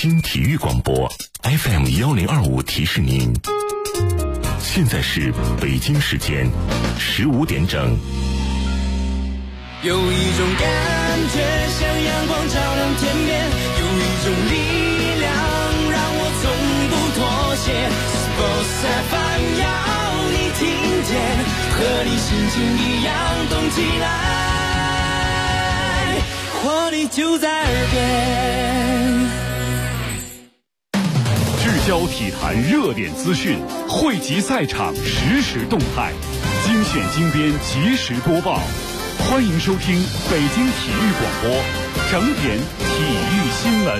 京体育广播 FM1025提示您，现在是北京时间15点整。 有一种感觉像阳光照亮天边，有一种力量让我从不妥协。Sports FM 要你听见，和你心情一样动起来，活力就在耳边。 聚焦体坛热点资讯，汇集赛场实时动态，精选精编及时播报。欢迎收听北京体育广播整点体育新闻。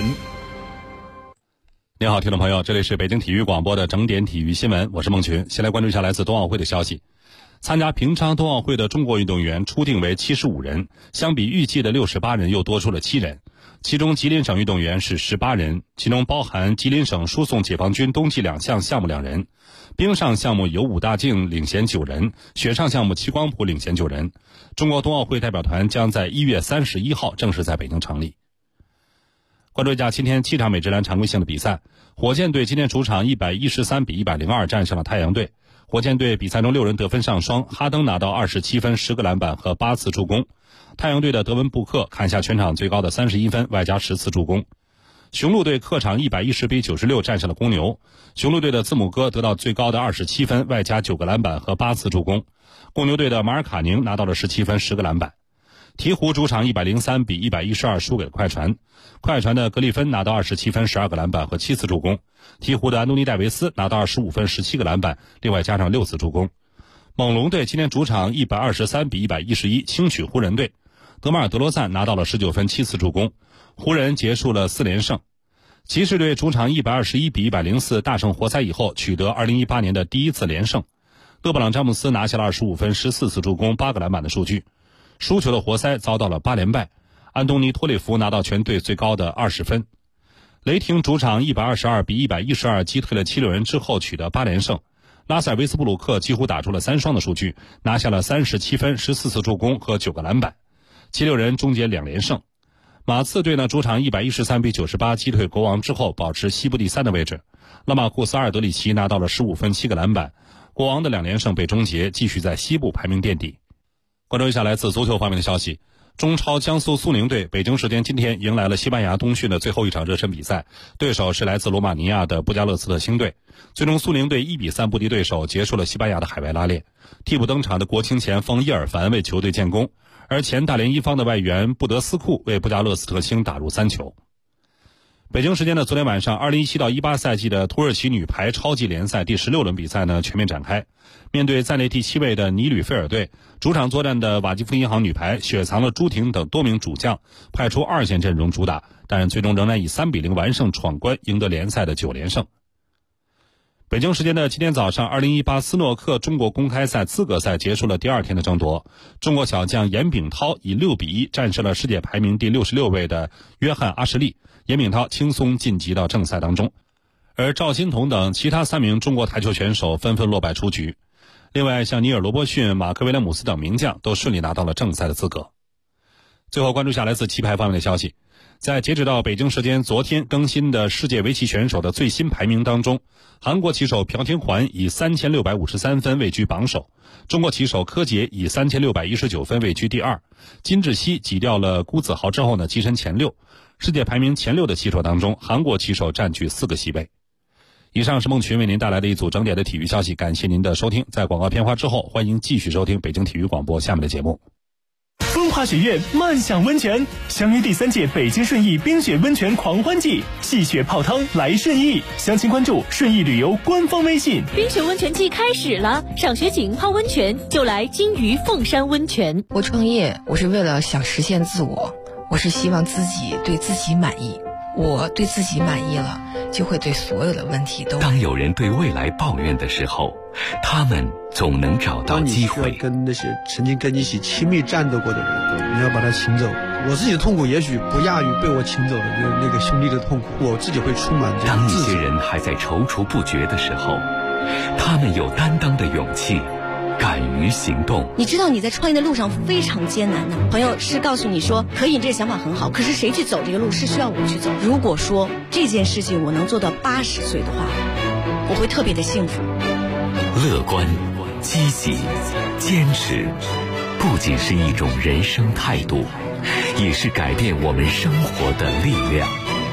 您好，听众朋友，这里是北京体育广播的整点体育新闻，我是孟群。先来关注一下来自冬奥会的消息。参加平昌冬奥会的中国运动员初定为75人，相比预计的68人又多出了7人。其中吉林省运动员是18人，其中包含吉林省输送解放军冬季2项项目2人，冰上项目由武大靖领衔9人，雪上项目戚光普领衔9人。中国冬奥会代表团将在1月31号正式在北京成立。关注一下今天7场美职篮常规性的比赛，火箭队今天主场113比102战胜了太阳队。火箭队比赛中6人得分上双，哈登拿到27分、10个篮板和8次助攻。太阳队的德文布克砍下全场最高的31分，外加10次助攻。雄鹿队客场110比96战胜了公牛。雄鹿队的字母哥得到最高的27分，外加9个篮板和8次助攻。公牛队的马尔卡宁拿到了17分、10个篮板。鹈鹕主场103比112输给了快船。快船的格里芬拿到27分、12个篮板和7次助攻。鹈鹕的安东尼戴维斯拿到25分、17个篮板，另外加上6次助攻。猛龙队今天主场123比111轻取湖人队。德马尔德罗赞拿到了19分、7次助攻。湖人结束了4连胜。骑士队主场121比104大胜活塞以后，取得2018年的第一次连胜。勒布朗詹姆斯拿下了25分、14次助攻、8个篮板的数据。输球的活塞遭到了8连败。安东尼托列夫拿到全队最高的20分。雷霆主场122比112击退了七六人之后取得8连胜。拉塞尔维斯布鲁克几乎打出了3双的数据，拿下了37分、14次助攻和9个篮板。七六人终结2连胜。马刺队呢主场113比98击退国王之后，保持西部第3的位置。拉马库斯阿尔德里奇拿到了15分、7个篮板。国王的2连胜被终结，继续在西部排名垫底。关注一下来自足球方面的消息。中超江苏苏宁队北京时间今天迎来了西班牙冬训的最后一场热身比赛，对手是来自罗马尼亚的布加勒斯特星队。最终苏宁队1比3不敌对手，结束了西班牙的海外拉练。替补登场的国青前锋叶尔凡为球队建功，而前大连一方的外援布德斯库为布加勒斯特星打入3球。北京时间的昨天晚上，2017到18赛季的土耳其女排超级联赛第16轮比赛呢全面展开。面对暂列第7位的尼吕菲尔队，主场作战的瓦基弗银行女排雪藏了朱婷等多名主将，派出2线阵容主打，但最终仍然以3比0完胜闯关，赢得联赛的9连胜。北京时间的今天早上，2018斯诺克中国公开赛资格赛结束了第2天的争夺。中国小将严炳涛以6比1战胜了世界排名第66位的约翰阿什利，严炳涛轻松晋级到正赛当中。而赵欣彤等其他3名中国台球选手纷纷落败出局。另外，像尼尔罗伯逊、马克威廉姆斯等名将都顺利拿到了正赛的资格。最后关注下来自棋牌方面的消息。在截止到北京时间昨天更新的世界围棋选手的最新排名当中，韩国棋手朴廷桓以3653分位居榜首，中国棋手柯洁以3619分位居第2，金智熙挤掉了辜子豪之后呢，跻身前6。世界排名前6的棋手当中，韩国棋手占据4个席位。以上是孟群为您带来的一组整点的体育消息，感谢您的收听。在广告片花之后，欢迎继续收听北京体育广播下面的节目。 风华雪苑漫享温泉，相约第3届北京顺义冰雪温泉狂欢季，戏雪泡汤来顺义，详情关注顺义旅游官方微信。 冰雪温泉季开始了，赏雪景泡温泉就来金鱼凤山温泉。 我创业，我是为了想实现自我，我是希望自己对自己满意，我对自己满意了，就会对所有的问题都。 当有人对未来抱怨的时候，他们总能找到机会。 当你需要跟那些曾经跟你一起亲密战斗过的人，你要把他请走。我自己的痛苦也许不亚于被我请走的那个兄弟的痛苦，我自己会充满这当一些人还在踌躇不决的时候，他们有担当的勇气，敢于于行动。 你知道你在创业的路上非常艰难的，朋友是告诉你说可以，这个想法很好，可是谁去走这个路是需要我去走。如果说这件事情我能做到80岁的话，我会特别的幸福。 乐观、积极、坚持，不仅是一种人生态度，也是改变我们生活的力量。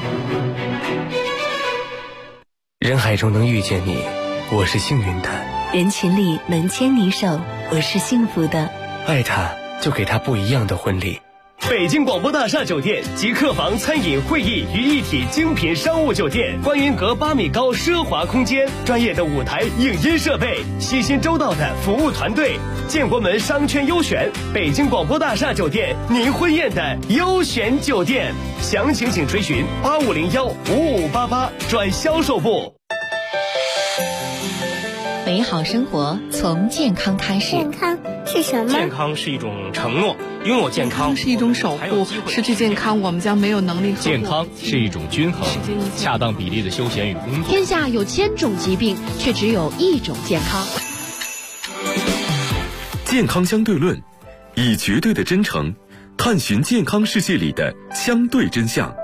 人海中能遇见你，我是幸运的； 人群里能牵你手，我是幸福的。 爱他，就给他不一样的婚礼。 北京广播大厦酒店集客房、餐饮、会议于一体精品商务酒店，观云阁8米高奢华空间，专业的舞台影音设备，细心周到的服务团队，建国门商圈优选，北京广播大厦酒店，您婚宴的优选酒店。详情请垂询8501-5588转销售部。 美好生活从健康开始。 健康是什么？ 健康是一种承诺，拥有健康是一种守护，失去健康我们将没有能力呵护。 健康是一种均衡，恰当比例的休闲与工作。 天下有1000种疾病，却只有1种健康。 健康相对论，以绝对的真诚探寻健康世界里的相对真相。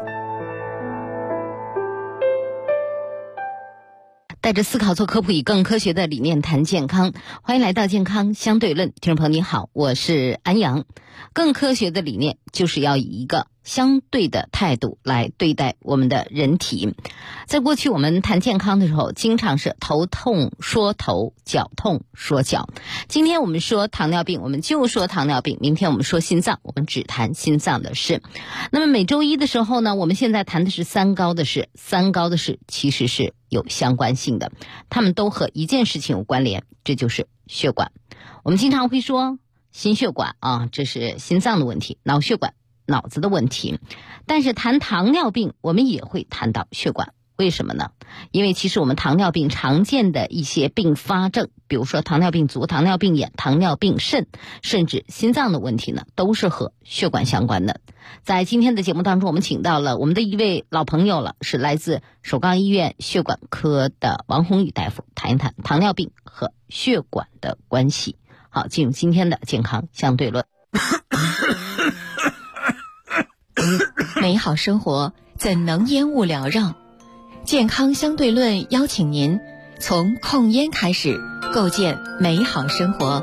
带着思考做科普，以更科学的理念谈健康。欢迎来到健康相对论，听众朋友你好，我是安阳。更科学的理念就是要以一个相对的态度来对待我们的人体。在过去我们谈健康的时候，经常是头痛说头，脚痛说脚。今天我们说糖尿病，我们就说糖尿病；明天我们说心脏，我们只谈心脏的事。那么每周一的时候呢，我们现在谈的是三高的事。三高的事其实是有相关性的，它们都和一件事情有关联，这就是血管。我们经常会说心血管啊，这是心脏的问题；脑血管，脑子的问题。但是谈糖尿病，我们也会谈到血管。为什么呢？因为其实我们糖尿病常见的一些并发症，比如说糖尿病足、糖尿病眼、糖尿病肾，甚至心脏的问题呢，都是和血管相关的。在今天的节目当中，我们请到了我们的一位老朋友了，是来自首钢医院血管科的王宏宇大夫，谈一谈糖尿病和血管的关系。好，进入今天的健康相对论。 美好生活怎能烟雾缭绕？健康相对论邀请您从控烟开始，构建美好生活。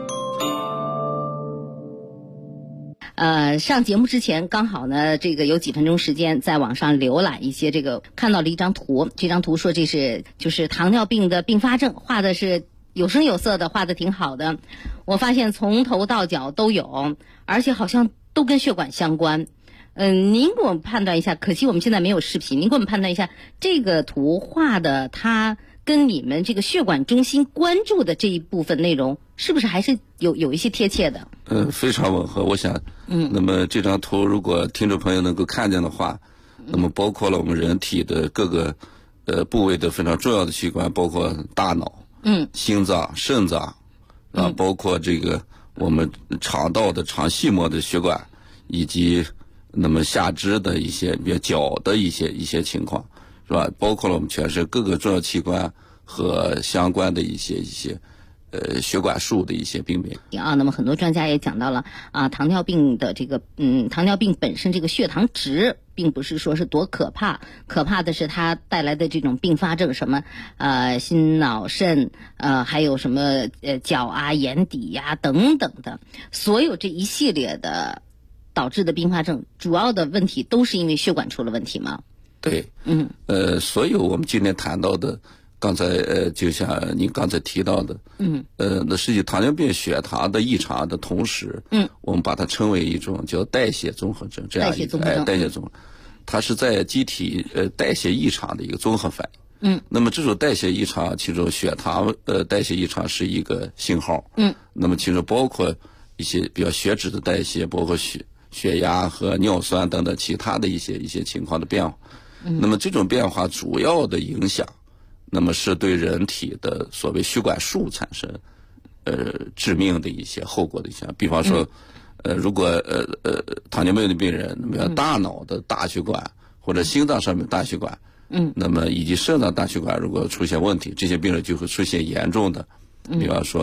上节目之前刚好呢，这个有几分钟时间在网上浏览一些看到了一张图，这张图说这是就是糖尿病的并发症，画的是有声有色的，画的挺好的。我发现从头到脚都有，而且好像都跟血管相关。您给我们判断一下，可惜我们现在没有视频，您给我们判断一下这个图画的它跟你们这个血管中心关注的这一部分内容是不是还是有一些贴切的？ 非常吻合。我想，那么这张图如果听众朋友能够看见的话，那么包括了我们人体的各个部位的非常重要的器官，包括大脑、心脏、肾脏，包括这个我们肠道的肠系膜的血管，以及那么下肢的一些，比如脚的一些情况，是吧？包括了我们全身各个重要器官和相关的一些血管束的一些病变啊。那么很多专家也讲到了啊，糖尿病的糖尿病本身这个血糖值并不是说是多可怕，可怕的是它带来的这种并发症，什么心脑肾还有什么脚啊、眼底呀等等的，所有这一系列的导致的并发症，主要的问题都是因为血管出了问题吗？ 对，所有我们今天谈到的，刚才就像您刚才提到的，那实际糖尿病血糖的异常的同时，我们把它称为一种叫代谢综合症，这样一个代谢综合，它是在机体代谢异常的一个综合反应。那么这种代谢异常，其中血糖代谢异常是一个信号。那么其中包括一些比较血脂的代谢，包括血压和尿酸等等其他的一些情况的变化。那么这种变化主要的影响，那么是对人体的所谓血管束产生致命的一些后果的影响。比方说如果糖尿病的病人，那么大脑的大血管或者心脏上面大血管，那么以及肾脏大血管如果出现问题，这些病人就会出现严重的，比方说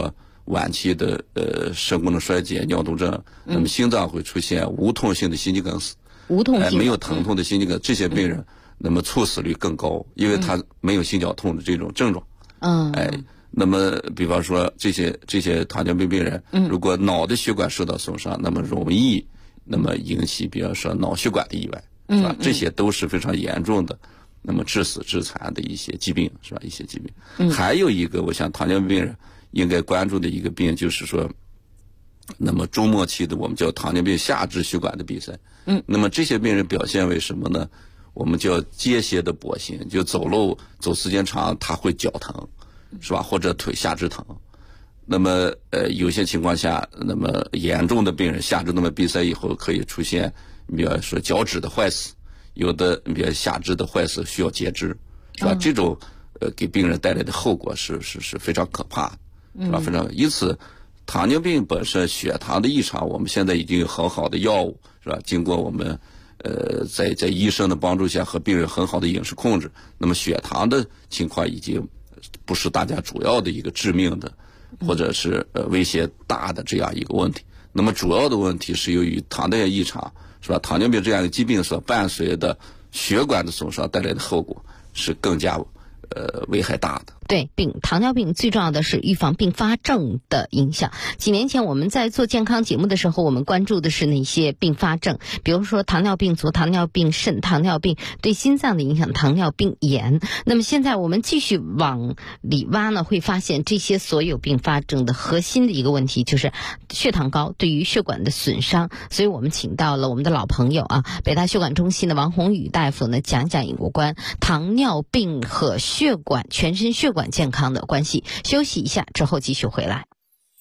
晚期的肾功能衰竭、尿毒症，那么心脏会出现无痛性的心肌梗死，没有疼痛的心肌梗，这些病人那么猝死率更高，因为他没有心绞痛的这种症状。那么比方说这些糖尿病病人，如果脑的血管受到损伤，那么容易引起比方说脑血管的意外，是吧？这些都是非常严重的，那么致死致残的一些疾病，是吧？一些疾病。还有一个我想糖尿病病人应该关注的一个病就是说，那么中末期的我们叫糖尿病下肢血管的闭塞。那么这些病人表现为什么呢？我们叫间歇的跛行，就走路走时间长他会脚疼，是吧？或者腿下肢疼。那么有些情况下，那么严重的病人下肢动脉闭塞以后可以出现，比方说脚趾的坏死，有的比如下肢的坏死需要截肢，是吧？这种给病人带来的后果是非常可怕的，是吧？非常。因此，糖尿病本身血糖的异常，我们现在已经有很好的药物，是吧？经过我们在医生的帮助下和病人很好的饮食控制，那么血糖的情况已经不是大家主要的一个致命的或者是威胁大的这样一个问题。那么主要的问题是由于糖代谢异常，是吧？糖尿病这样的疾病所伴随的血管的损伤带来的后果是更加危害大的。 对，糖尿病最重要的是预防并发症的影响。几年前我们在做健康节目的时候，我们关注的是那些并发症，比如说糖尿病足、糖尿病肾、糖尿病对心脏的影响、糖尿病炎。那么现在我们继续往里挖呢，会发现这些所有并发症的核心的一个问题就是血糖高对于血管的损伤。所以我们请到了我们的老朋友北大血管中心的王宏宇大夫呢，讲讲有关糖尿病和血管全身血管健康的关系。休息一下之后继续回来。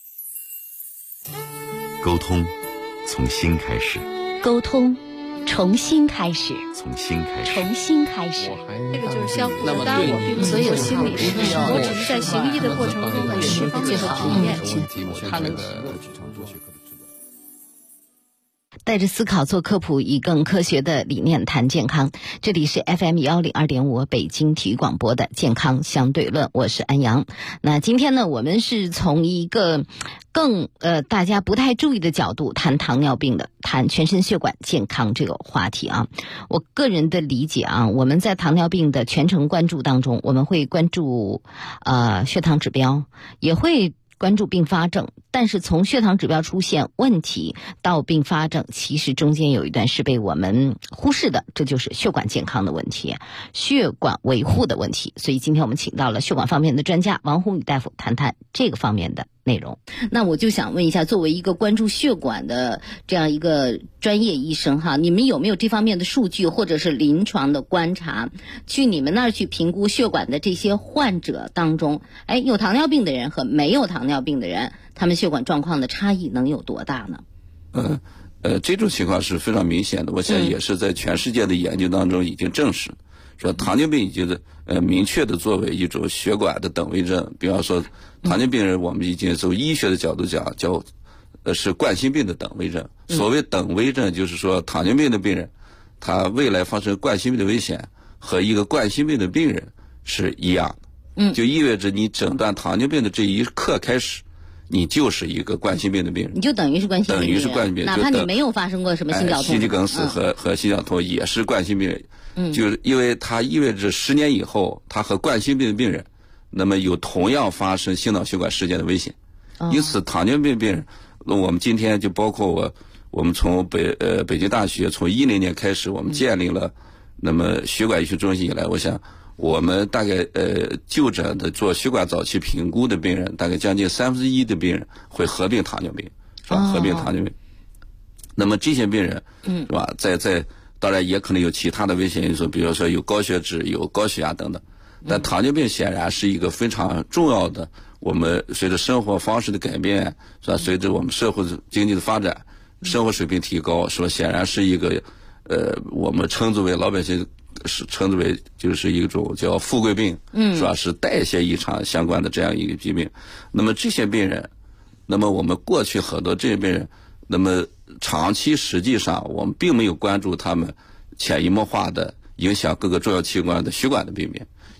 沟通从心开始， 沟通重新开始， 从心开始， 重新开始。 这个就是相互的，当然我并不是心理师，我只是在行医的过程中呢，释放这个体验。 他能带着思考做科普，以更科学的理念谈健康。这里是 FM102.5 北京体育广播的健康相对论，我是安阳。那今天呢，我们是从一个更大家不太注意的角度谈糖尿病的，谈全身血管健康这个话题啊。我个人的理解我们在糖尿病的全程关注当中，我们会关注血糖指标，也会关注并发症，但是从血糖指标出现问题到并发症，其实中间有一段是被我们忽视的，这就是血管健康的问题，血管维护的问题。所以今天我们请到了血管方面的专家王宏宇大夫，谈谈这个方面的内容。那我就想问一下，作为一个关注血管的这样一个专业医生你们有没有这方面的数据或者是临床的观察，去你们那儿去评估血管的这些患者当中，有糖尿病的人和没有糖尿病的人，他们血管状况的差异能有多大呢？ 这种情况是非常明显的，我想也是在全世界的研究当中已经证实，说糖尿病已经明确的作为一种血管的等位症。比方说糖尿病人，我们已经从医学的角度讲叫是冠心病的等位症。所谓等位症，就是说糖尿病的病人他未来发生冠心病的危险和一个冠心病的病人是一样的。就意味着你诊断糖尿病的这一刻开始，你就是一个冠心病的病人， 你就等于是冠心病， 等于是冠心病， 哪怕你没有发生过什么心绞痛、 心肌梗死和心绞痛也是冠心病人。就是因为它意味着10年以后，他和冠心病的病人，那么有同样发生心脑血管事件的危险。因此，糖尿病病人，我们今天就包括我们从北京大学从2010年开始，我们建立了那么血管医学中心以来，我想我们大概就诊的做血管早期评估的病人，大概将近1/3的病人会合并糖尿病，是吧？合并糖尿病。那么这些病人，是吧？在当然也可能有其他的危险因素，比如说有高血脂、有高血压等等。但糖尿病显然是一个非常重要的，我们随着生活方式的改变，是吧？随着我们社会经济的发展，生活水平提高，是吧？显然是一个我们称之为老百姓是称之为就是一种叫富贵病，是吧？是代谢异常相关的这样一个疾病。那么这些病人，那么我们过去很多这些病人，那么长期实际上我们并没有关注他们潜移默化的影响各个重要器官的血管的病变。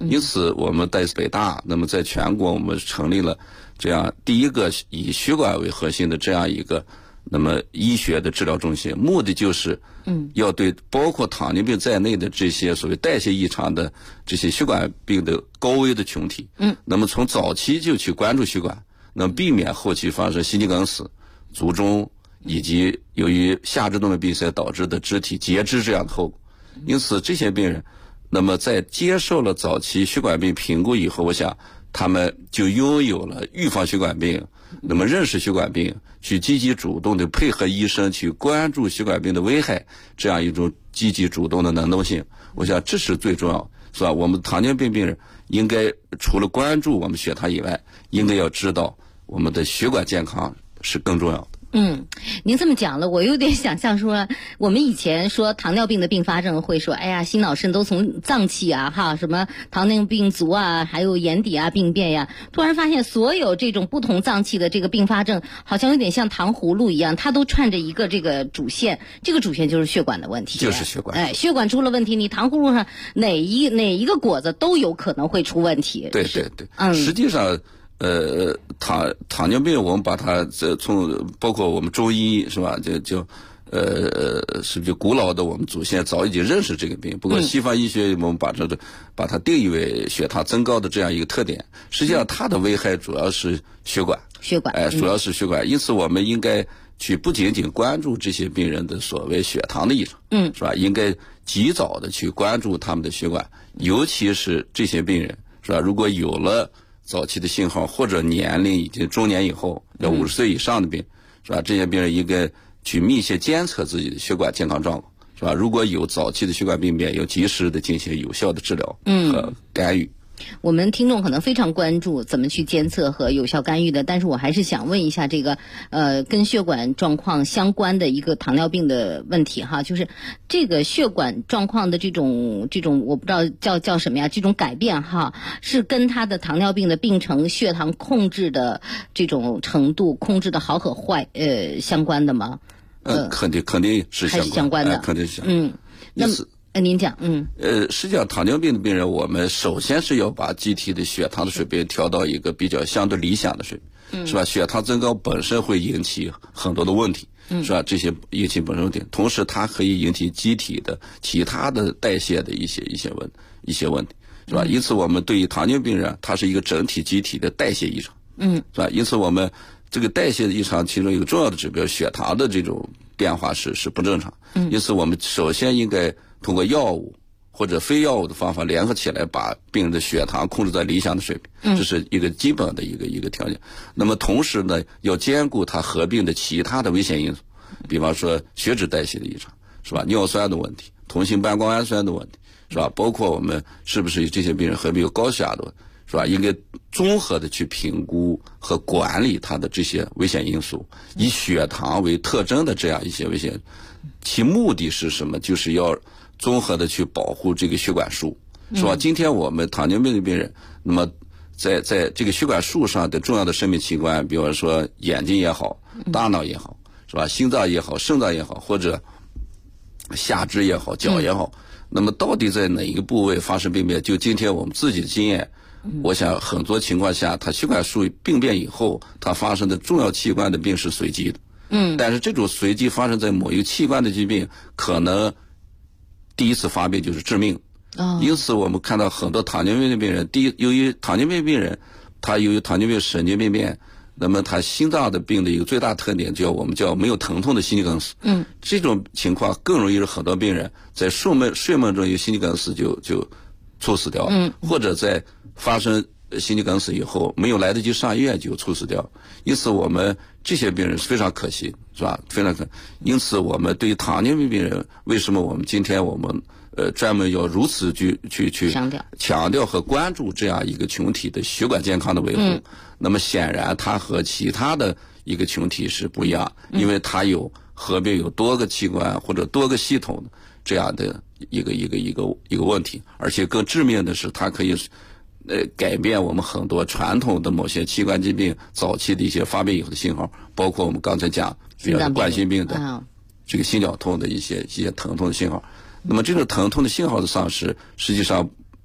因此我们在北大，那么在全国我们成立了这样第一个以血管为核心的这样一个那么医学的治疗中心，目的就是要对包括糖尿病在内的这些所谓代谢异常的这些血管病的高危的群体，那么从早期就去关注血管，那么避免后期发生心肌梗死、卒中以及由于下肢动脉闭塞导致的肢体截肢这样的后果。因此这些病人那么在接受了早期血管病评估以后，我想他们就拥有了预防血管病，那么认识血管病，去积极主动的配合医生去关注血管病的危害，这样一种积极主动的能动性，我想这是最重要的，是吧？我们糖尿病病人应该除了关注我们血糖以外，应该要知道我们的血管健康是更重要的。 您这么讲了，我有点想象说，我们以前说糖尿病的并发症会说，哎呀，心脑肾都从脏器啊，哈，什么糖尿病足啊，还有眼底啊病变呀，突然发现所有这种不同脏器的这个并发症，好像有点像糖葫芦一样，它都串着一个这个主线，这个主线就是血管的问题， 就是血管。 血管出了问题，你糖葫芦上哪一个果子都有可能会出问题。 对，实际上。糖尿病，我们把它从包括我们中医是吧？是不是古老的我们祖先早已经认识这个病？不过西方医学我们把它定义为血糖增高的这样一个特点。实际上它的危害主要是血管，主要是血管。因此我们应该去不仅仅关注这些病人的所谓血糖的异常，是吧？应该及早的去关注他们的血管，尤其是这些病人，是吧？如果有了早期的信号，或者年龄已经中年以后，要50岁以上的病，是吧？这些病人应该去密切监测自己的血管健康状况，是吧？如果有早期的血管病变，要及时的进行有效的治疗和干预。 我们听众可能非常关注怎么去监测和有效干预的，但是我还是想问一下这个跟血管状况相关的一个糖尿病的问题哈，就是这个血管状况的这种我不知道叫什么呀，这种改变哈，是跟他的糖尿病的病程、血糖控制的这种程度控制的好和坏相关的吗？ 肯定是相关的， 肯定是相关的。 那么您讲， 实际上糖尿病的病人，我们首先是要把机体的血糖的水平调到一个比较相对理想的水平，是吧？血糖增高本身会引起很多的问题，是吧？这些引起本身问题，同时它可以引起机体的其他的代谢的一些问题，是吧？因此我们对于糖尿病人，它是一个整体机体的代谢异常，是吧？因此我们这个代谢的异常，其中一个重要的指标，血糖的这种变化是不正常，因此我们首先应该通过药物或者非药物的方法联合起来，把病人的血糖控制在理想的水平，这是一个基本的一个条件。那么同时呢，要兼顾它合并的其他的危险因素，比方说血脂代谢的异常，是吧？尿酸的问题，同型半胱氨酸的问题，是吧？包括我们是不是这些病人合并有高血压的问题，是吧？应该综合的去评估和管理它的这些危险因素，以血糖为特征的这样一些危险，其目的是什么？就是要综合的去保护这个血管束，是吧？今天我们糖尿病的病人，那么在这个血管束上的重要的生命器官，比方说眼睛也好，大脑也好，是吧？心脏也好，肾脏也好，或者下肢也好，脚也好，那么到底在哪一个部位发生病变？就今天我们自己的经验，我想很多情况下，它血管束病变以后，它发生的重要器官的病是随机的。但是这种随机发生在某一个器官的疾病，可能第一次发病就是致命。因此我们看到很多糖尿病的病人，由于糖尿病病人，他由于糖尿病神经病变，那么他心脏的病的一个最大特点我们叫没有疼痛的心肌梗死。这种情况更容易是很多病人在睡梦中有心肌梗死就猝死掉，或者在发生心肌梗死以后没有来得及上医院就猝死掉。因此我们这些病人是非常可惜，是吧？非常可惜。因此我们对于糖尿病病人，为什么我们今天我们专门要如此去强调和关注这样一个群体的血管健康的维护？那么显然它和其他的一个群体是不一样，因为它合并有多个器官或者多个系统这样的一个问题，而且更致命的是，它可以改变我们很多传统的某些器官疾病早期的一些发病以后的信号，包括我们刚才讲比如冠心病的这个心绞痛的一些疼痛的信号。那么这种疼痛的信号的丧失，实际上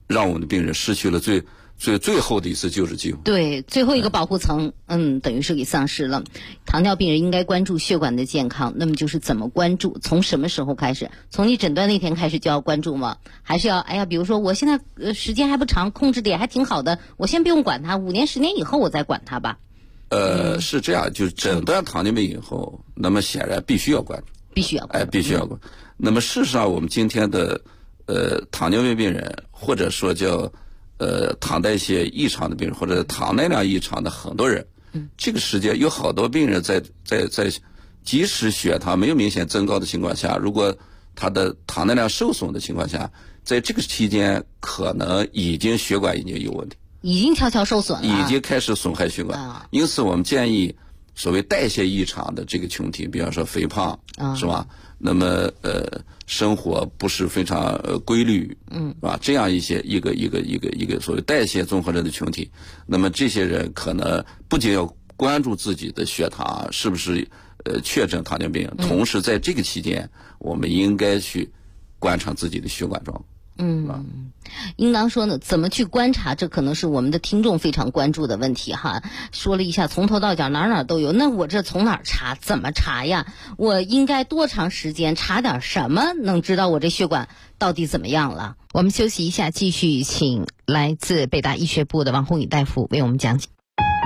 让我们的病人失去了最后的一次救治机会。 对，最后一个保护层，等于是给丧失了。糖尿病人应该关注血管的健康，那么就是怎么关注？从什么时候开始？从你诊断那天开始就要关注吗？还是要比如说我现在时间还不长，控制的也还挺好的，我先不用管它，5年10年以后我再管它吧？ 是这样，就诊断糖尿病以后，那么显然必须要关注， 必须要关注， 必须要关注。那么事实上，我们今天的糖尿病病人，或者说叫糖代谢异常的病人，或者糖耐量异常的很多人，这个时间有好多病人在即使血糖没有明显增高的情况下，如果他的糖耐量受损的情况下，在这个期间可能血管已经有问题， 已经悄悄受损了， 已经开始损害血管。因此我们建议所谓代谢异常的这个群体，比方说肥胖，是吧？那么生活不是非常规律，是吧？这样一个所谓代谢综合症的群体，那么这些人可能不仅要关注自己的血糖是不是确诊糖尿病，同时在这个期间，我们应该去观察自己的血管状况。 应当说呢，怎么去观察，这可能是我们的听众非常关注的问题哈。说了一下从头到脚哪都有，那我这从哪儿查？怎么查呀？我应该多长时间查点什么能知道我这血管到底怎么样了？我们休息一下，继续请来自北大医学部的王宏宇大夫为我们讲解。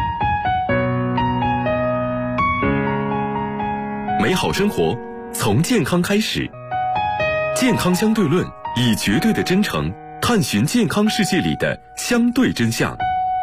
美好生活从健康开始，健康相对论以绝对的真诚探寻健康世界里的相对真相。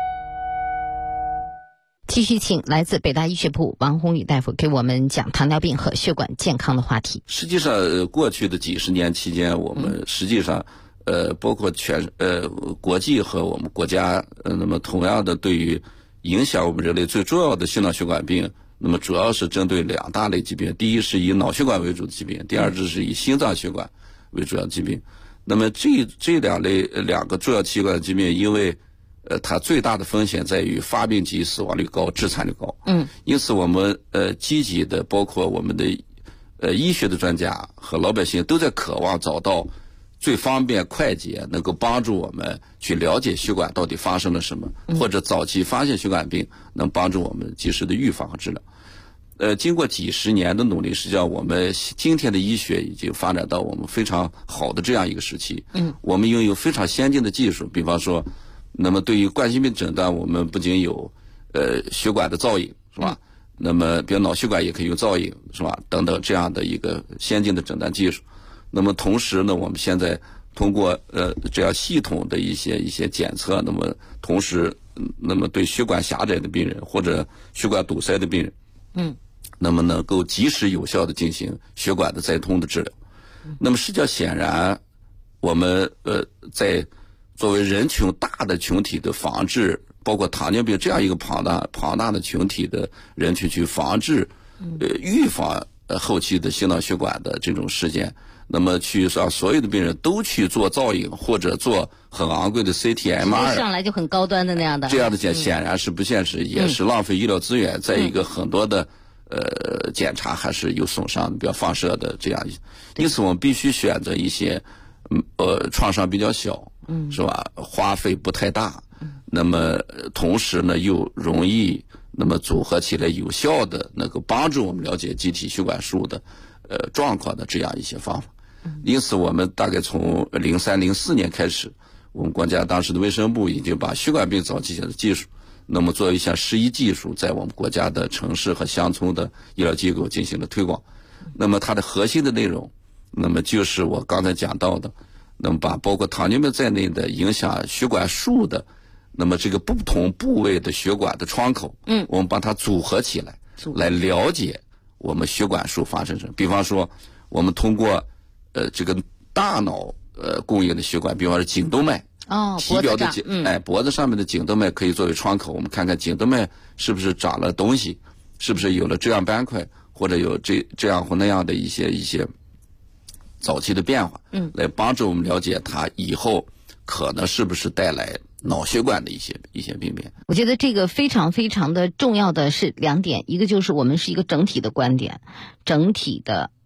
继续请来自北大医学部王宏宇大夫给我们讲糖尿病和血管健康的话题。 实际上过去的几十年期间，我们实际上包括国际和我们国家那么同样的对于影响我们人类最重要的心脑血管病，那么主要是针对2大类疾病，第一是以脑血管为主的疾病，第二就是以心脏血管为主要疾病。那么这两个重要器官的疾病，因为它最大的风险在于发病及死亡率高、致残率高。因此我们积极的，包括我们的医学的专家和老百姓都在渴望找到最方便快捷，能够帮助我们去了解血管到底发生了什么，或者早期发现血管病，能帮助我们及时的预防和治疗。经过几十年的努力，实际上我们今天的医学已经发展到我们非常好的这样一个时期。我们拥有非常先进的技术，比方说，那么对于冠心病诊断，我们不仅有血管的造影，是吧？那么比如脑血管也可以用造影，是吧？等等这样的一个先进的诊断技术。那么同时呢，我们现在通过这样系统的一些检测，那么同时，那么对血管狭窄的病人或者血管堵塞的病人，那么能够及时有效的进行血管的再通的治疗。那么实际上显然，我们在作为人群大的群体的防治，包括糖尿病这样一个庞大的群体的人群去防治，预防后期的心脑血管的这种事件，那么去让所有的病人都去做造影或者做很昂贵的 CT、MR， 上来就很高端的那样的， 这样的显然是不现实，也是浪费医疗资源。再一个，很多的检查还是有损伤的，比如放射的这样，因此我们必须选择一些创伤比较小，是吧？花费不太大，那么同时呢又容易，那么组合起来有效的能够帮助我们了解机体血管束的状况的这样一些方法。因此我们大概从03、04年开始，我们国家当时的卫生部已经把血管病早期检测技术，那么作为一项实医技术，在我们国家的城市和乡村的医疗机构进行了推广。那么它的核心的内容，那么就是我刚才讲到的，那么把包括糖尿病在内的影响血管束的，那么这个不同部位的血管的窗口，我们把它组合起来，来了解我们血管束发生什么。比方说，我们通过这个大脑供应的血管，比方说颈动脉。体表的脖子上面的颈动脉可以作为窗口，我们看看颈动脉是不是长了东西，是不是有了这样斑块，或者有这样或那样的一些早期的变化，来帮助我们了解它以后可能是不是带来脑血管的一些病变。 我觉得这个非常非常的重要的是2点，一个就是我们是一个整体的观点，整体的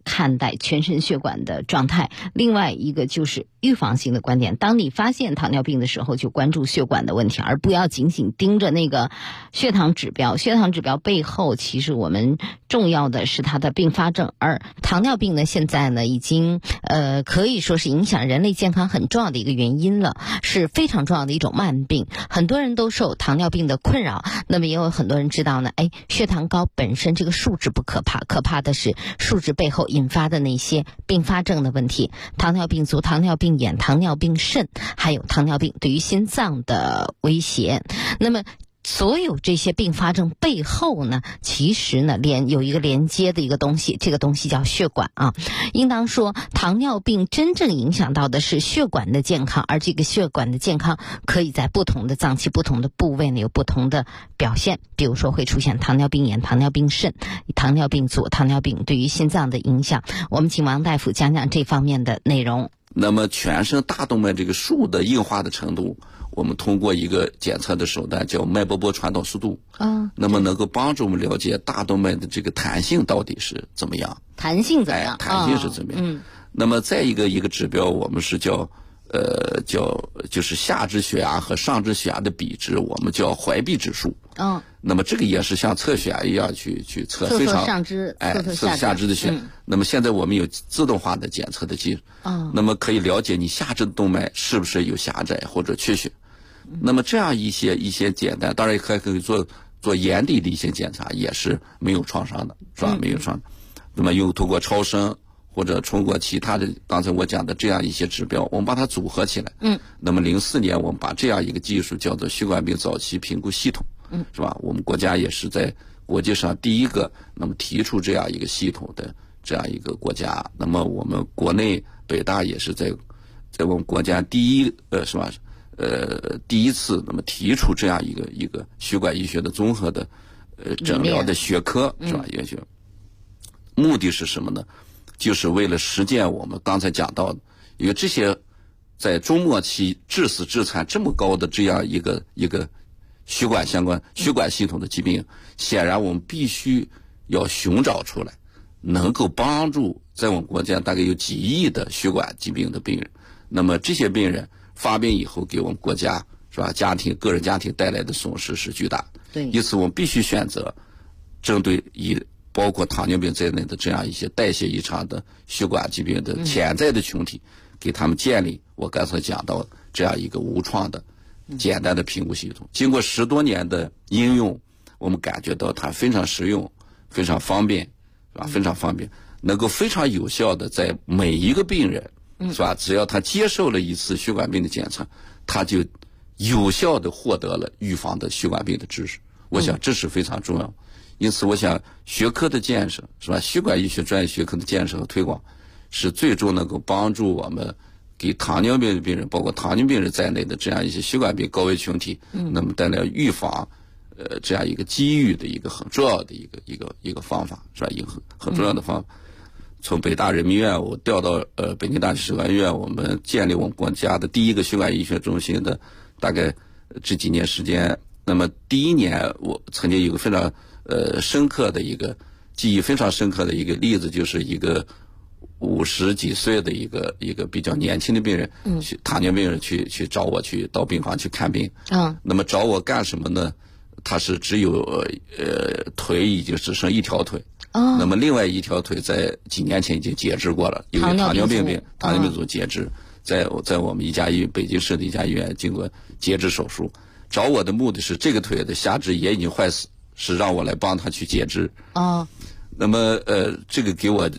看待全身血管的状态。另外一个就是预防性的观点，当你发现糖尿病的时候，就关注血管的问题，而不要仅仅盯着那个血糖指标。血糖指标背后，其实我们重要的是它的并发症。而糖尿病呢，现在呢已经可以说是影响人类健康很重要的一个原因了，是非常重要的一种慢病。很多人都受糖尿病的困扰，那么也有很多人知道呢，血糖高本身这个数值不可怕，可怕的是数值背后引发的那些并发症的问题，糖尿病足、糖尿病眼、糖尿病肾，还有糖尿病对于心脏的威胁。那么所有这些并发症背后呢，其实呢有一个连接的一个东西，这个东西叫血管啊。应当说糖尿病真正影响到的是血管的健康，而这个血管的健康可以在不同的脏器、不同的部位呢有不同的表现，比如说会出现糖尿病眼、糖尿病肾、糖尿病足、糖尿病对于心脏的影响。我们请王大夫讲讲这方面的内容。 那么全身大动脉这个束的硬化的程度，我们通过一个检测的手段叫脉搏波传导速度，那么能够帮助我们了解大动脉的这个弹性到底是怎么样， 弹性怎么样， 弹性是怎么样。那么再一个指标，我们是叫就是下肢血压和上肢血压的比值，我们叫怀璧指数。那么这个也是像测血压一样去测非常上肢， 测下肢的血。那么现在我们有自动化的检测的技术，那么可以了解你下肢的动脉是不是有狭窄或者缺血。那么这样一些简单，当然还可以做眼底的一些检查，也是没有创伤的，是吧？没有创伤。那么又通过超声或者通过其他的刚才我讲的这样一些指标，我们把它组合起来。那么04年我们把这样一个技术叫做血管病早期评估系统，是吧？我们国家也是在国际上第一个那么提出这样一个系统的这样一个国家。那么我们国内北大也是在我们国家第一次那么提出这样一个血管医学的综合的诊疗的学科，是吧？医学目的是什么呢？就是为了实践我们刚才讲到的，因为这些在中末期致死致残这么高的这样一个血管相关血管系统的疾病，显然我们必须要寻找出来能够帮助在我们国家大概有几亿的血管疾病的病人。那么这些病人发病以后给我们国家，是吧，个人家庭带来的损失是巨大的。因此我们必须选择针对包括糖尿病在内的这样一些代谢异常的血管疾病的潜在的群体，给他们建立我刚才讲到这样一个无创的简单的评估系统。经过10多年的应用，我们感觉到它非常实用，非常方便，是吧？非常方便，能够非常有效的在每一个病人，是吧？只要他接受了一次血管病的检查，他就有效的获得了预防的血管病的知识。我想这是非常重要。因此我想学科的建设，是吧？血管医学专业学科的建设和推广，是最终能够帮助我们给糖尿病的病人，包括糖尿病人在内的这样一些血管病高危群体，那么带来预防这样一个机遇的一个很重要的一个方法，是吧？一个很重要的方法。从北大人民医院我调到北京大学血管医院，我们建立我们国家的第一个血管医学中心的大概这几年时间。那么第一年我曾经有个非常深刻的记忆非常深刻的一个例子，就是一个50几岁的一个比较年轻的病人，糖尿病人去找我去到病房去看病。那么找我干什么呢？他是只有腿已经只剩一条腿。那么另外一条腿在几年前已经截肢过了，因为糖尿病组截肢，在我们一家医院，北京市的一家医院经过截肢手术。找我的目的是这个腿的下肢也已经坏死，是让我来帮他去截肢。那么这个给我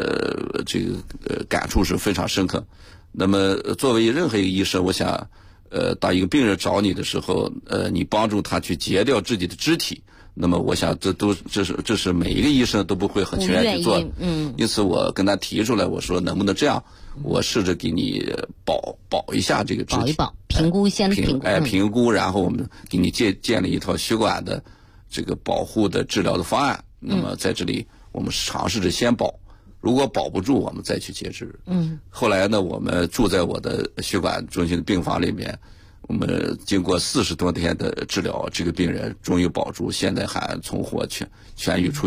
感触是非常深刻。那么作为任何一个医生，我想当一个病人找你的时候，你帮助他去截掉自己的肢体，那么我想这是每一个医生都不会很情愿去做的。因此我跟他提出来，我说能不能这样，我试着给你保一下这个肢体， 评估，然后我们给你建立一套血管的这个保护的治疗的方案。那么在这里我们尝试着先保，如果保不住我们再去截肢。后来呢，我们住在我的血管中心的病房里面，我们经过40多天的治疗，这个病人终于保住，现在还存活痊愈出院。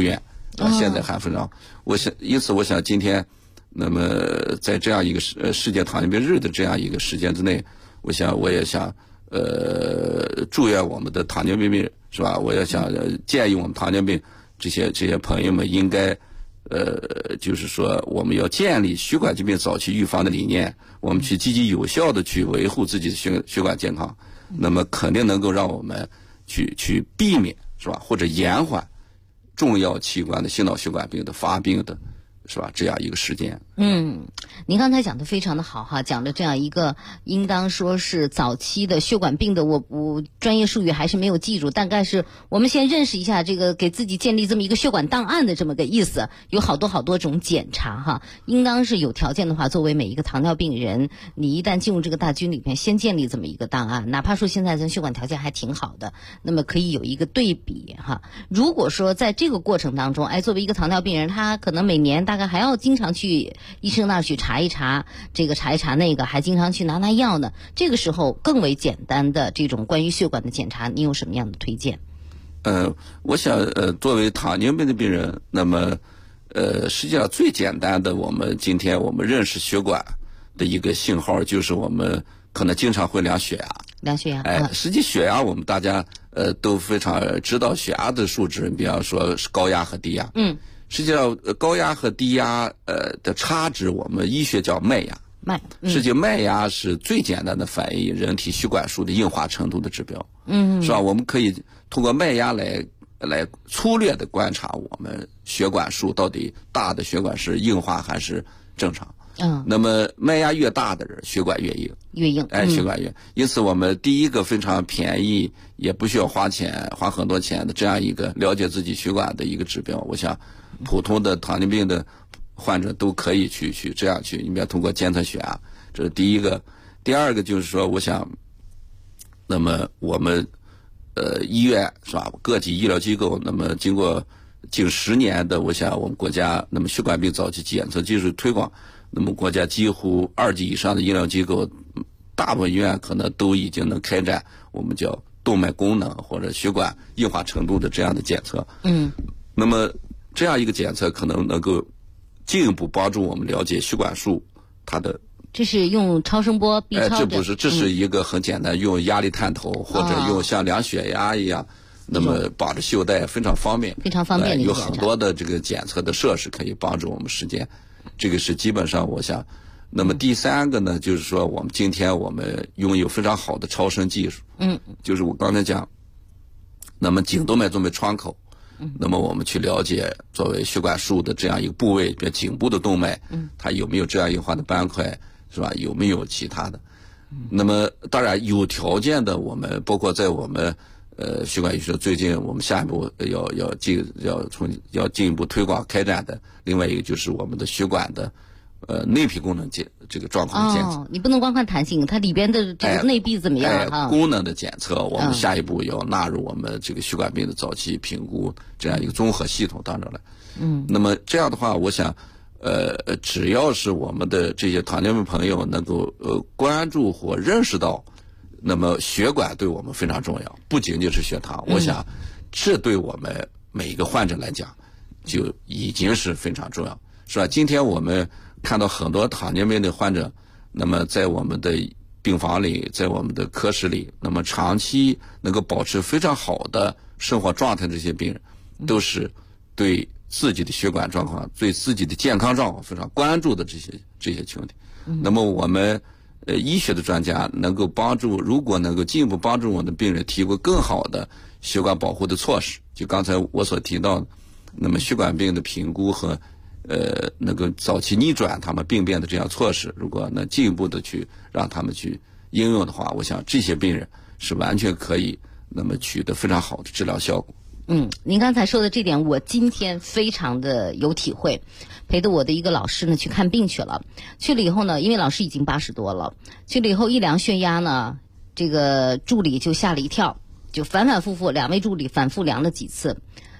现在还非常，因此我想今天，那么在这样一个世界糖尿病日的这样一个时间之内，我也想祝愿我们的糖尿病病人，是吧？我也想建议我们糖尿病这些朋友们应该就是说我们要建立血管疾病早期预防的理念，我们去积极有效的去维护自己的血管健康，那么肯定能够让我们去避免，是吧？或者延缓重要器官的心脑血管病的发病的，是吧？这样一个时间。 您刚才讲的非常的好哈，讲的这样一个应当说是早期的血管病的，我专业术语还是没有记住，大概是我们先认识一下这个给自己建立这么一个血管档案的这么个意思，有好多种检查哈，应当是有条件的话，作为每一个糖尿病人，你一旦进入这个大军里面，先建立这么一个档案，哪怕说现在咱血管条件还挺好的，那么可以有一个对比哈。如果说在这个过程当中，作为一个糖尿病人，他可能每年大概还要经常去医生那儿去查一查这个查一查那个，还经常去拿药呢，这个时候更为简单的这种关于血管的检查，你有什么样的推荐？ 我想作为糖尿病的病人，那么实际上最简单的，今天我们认识血管的一个信号，就是我们可能经常会量血压。实际血压我们大家都非常知道血压的数值，比方说是高压和低压。实际上高压和低压的差值，我们医学叫脉压。实际脉压是最简单的反映人体血管束的硬化程度的指标。是吧？我们可以通过脉压来粗略的观察我们血管束到底大的血管是硬化还是正常。那么脉压越大的人，血管越硬。血管越硬。因此我们第一个非常便宜，也不需要花很多钱的这样一个了解自己血管的一个指标，我想普通的糖尿病的患者都可以去这样去，你比如通过监测血压，这是第一个。第二个就是说，我想，那么我们医院，是吧？各级医疗机构，那么经过近10年的，我想我们国家那么血管病早期检测技术推广，那么国家几乎2级以上的医疗机构，大部分医院可能都已经能开展我们叫动脉功能或者血管硬化程度的这样的检测。那么这样一个检测可能够进一步帮助我们了解血管束它的。 这是用超声波 B 超这不是，这是一个很简单，用压力探头或者用像量血压一样，那么绑着袖带非常方便，有很多的这个检测的设施可以帮助我们实践。这个是基本上我想。那么第三个呢，就是说我们今天我们拥有非常好的超声技术。就是我刚才讲，那么颈动脉作为窗口。那么我们去了解作为血管束的这样一个部位，比如颈部的动脉，它有没有这样硬化的斑块，是吧？有没有其他的？那么当然有条件的，我们包括在我们血管医学最近我们下一步要进一步推广开展的另外一个就是我们的血管的内皮功能这个状况的检测。 你不能光看弹性，它里边的这个内壁怎么样功能的检测，我们下一步要纳入我们这个血管病的早期评估这样一个综合系统当中来。那么这样的话，我想只要是我们的这些糖尿病朋友能够关注或认识到，那么血管对我们非常重要，不仅仅是血糖，我想这对我们每一个患者来讲就已经是非常重要，是吧？今天我们看到很多糖尿病的患者，那么在我们的病房里，在我们的科室里，那么长期能够保持非常好的生活状态的这些病人，都是对自己的血管状况、对自己的健康状况非常关注的这些群体。那么我们医学的专家能够帮助，如果能够进一步帮助我们的病人提供更好的血管保护的措施，就刚才我所提到的，那么血管病的评估和那个早期逆转他们病变的这样措施，如果能进一步的去让他们去应用的话，我想这些病人是完全可以那么取得非常好的治疗效果。 您刚才说的这点，我今天非常的有体会。陪着我的一个老师呢去看病去了以后呢，因为老师已经80多了，去了以后一量血压呢，这个助理就吓了一跳，就反反复复2位助理反复量了几次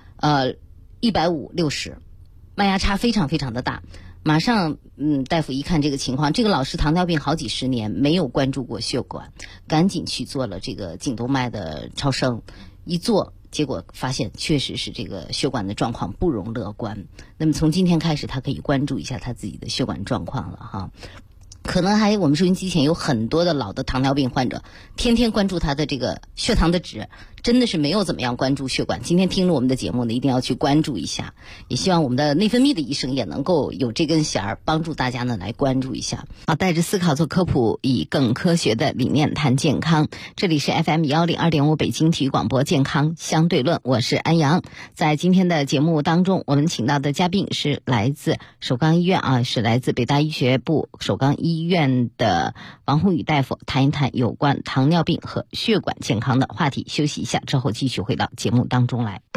，150、60，脉压差非常非常的大。马上大夫一看这个情况，这个老师糖尿病好几10年没有关注过血管，赶紧去做了这个颈动脉的超声，一做结果发现确实是这个血管的状况不容乐观。那么从今天开始，他可以关注一下他自己的血管状况了哈。可能我们收音机前有很多的老的糖尿病患者，天天关注他的这个血糖的值，真的是没有怎么样关注血管。今天听了我们的节目呢，一定要去关注一下，也希望我们的内分泌的医生也能够有这根弦儿，帮助大家呢来关注一下。好，带着思考做科普，以更科学的理念谈健康。这里是 FM102.5 北京体育广播健康相对论，我是安阳。在今天的节目当中，我们请到的嘉宾是来自首钢医院是来自北大医学部首钢医院的王宏宇大夫，谈一谈有关糖尿病和血管健康的话题。休息一下之后，继续回到节目当中来。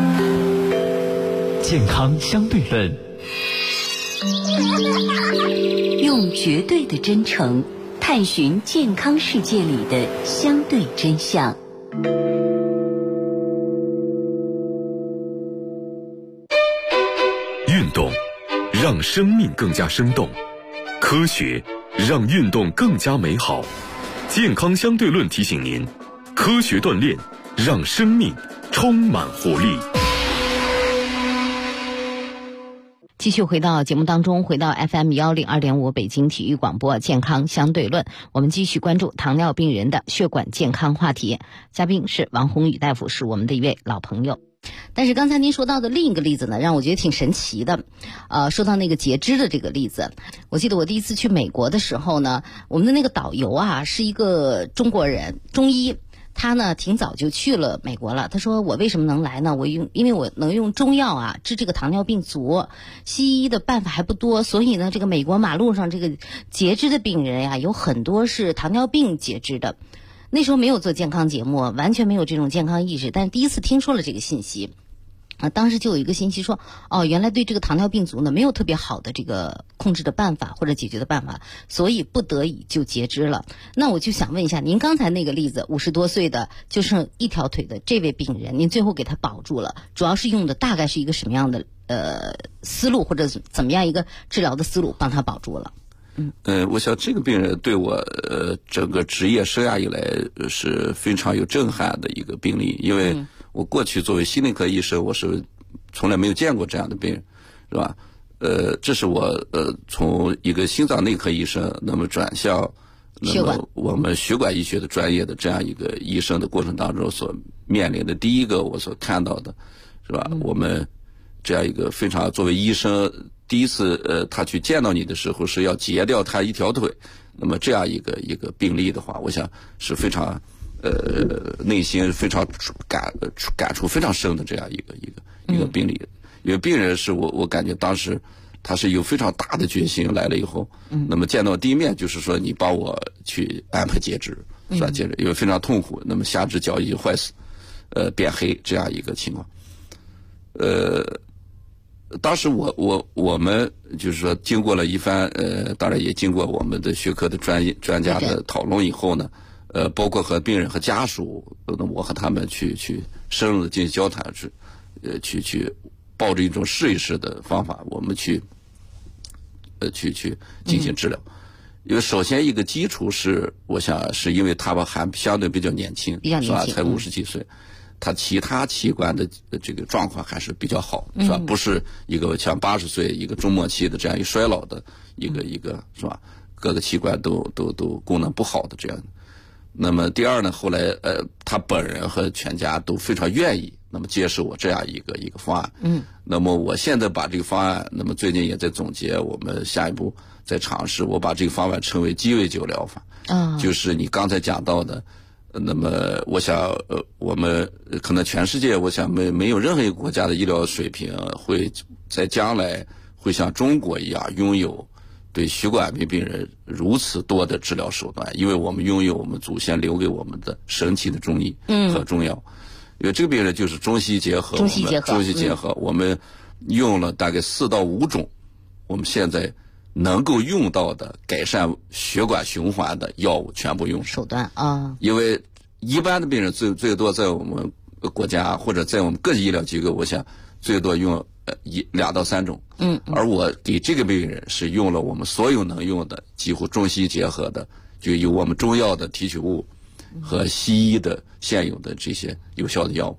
健康相对论， 用绝对的真诚探寻健康世界里的相对真相。 运动让生命更加生动，科学让运动更加美好。健康相对论提醒您，科学锻炼让生命充满活力。 继续回到节目当中，回到 FM102.5 北京体育广播健康相对论，我们继续关注糖尿病人的血管健康话题。嘉宾是王宏宇大夫，是我们的一位老朋友。但是刚才您说到的另一个例子呢，让我觉得挺神奇的。说到那个截肢的这个例子，我记得我第一次去美国的时候呢，我们的那个导游是一个中国人，中医。他呢挺早就去了美国了。他说我为什么能来呢？因为我能用中药治这个糖尿病足，西医的办法还不多，所以呢这个美国马路上这个截肢的病人有很多是糖尿病截肢的。那时候没有做健康节目，完全没有这种健康意识，但是第一次听说了这个信息。当时就有一个信息说，原来对这个糖尿病足呢没有特别好的这个控制的办法或者解决的办法，所以不得已就截肢了。那我就想问一下，您刚才那个例子，50多岁的就剩一条腿的这位病人，您最后给他保住了，主要是用的大概是一个什么样的思路，或者怎么样一个治疗的思路帮他保住了？ 我想这个病人对我整个职业生涯以来是非常有震撼的一个病例，因为我过去作为心内科医生，我是从来没有见过这样的病人，是吧？这是我从一个心脏内科医生那么转向那么我们血管医学的专业的这样一个医生的过程当中所面临的第一个我所看到的，是吧？我们这样一个非常作为医生第一次他去见到你的时候是要截掉他一条腿，那么这样一个病例的话，我想是非常内心非常感触非常深的这样一个病例。因为病人是我感觉当时他是有非常大的决心来了以后，那么见到第一面就是说你帮我去安排截肢，是吧？截肢因为非常痛苦，那么下肢脚已经坏死，变黑这样一个情况。当时我们就是说经过了一番当然也经过我们的学科的专家的讨论以后呢，包括和病人和家属，我和他们去深入的进行交谈，去抱着一种试一试的方法，我们去进行治疗。因为首先一个基础是，我想是因为他们还相对比较年轻，是吧？才50几岁。他其他器官的这个状况还是比较好，是吧？不是一个像80岁一个中末期的这样一衰老的一个是吧？各个器官都功能不好的这样。那么第二呢，后来他本人和全家都非常愿意，那么接受我这样一个方案。那么我现在把这个方案，那么最近也在总结，我们下一步在尝试，我把这个方案称为鸡尾酒疗法。就是你刚才讲到的。那么我想我们可能全世界我想没有任何一个国家的医疗水平会在将来会像中国一样拥有对血管病病人如此多的治疗手段，因为我们拥有我们祖先留给我们的神奇的中医和中药。因为这个病人就是中西结合，我们用了大概4到5种我们现在能够用到的改善血管循环的药物全部用手段因为一般的病人最多在我们国家或者在我们各级医疗机构，我想最多用2到3种。而我给这个病人是用了我们所有能用的，几乎中西结合的，就有我们中药的提取物和西医的现有的这些有效的药物。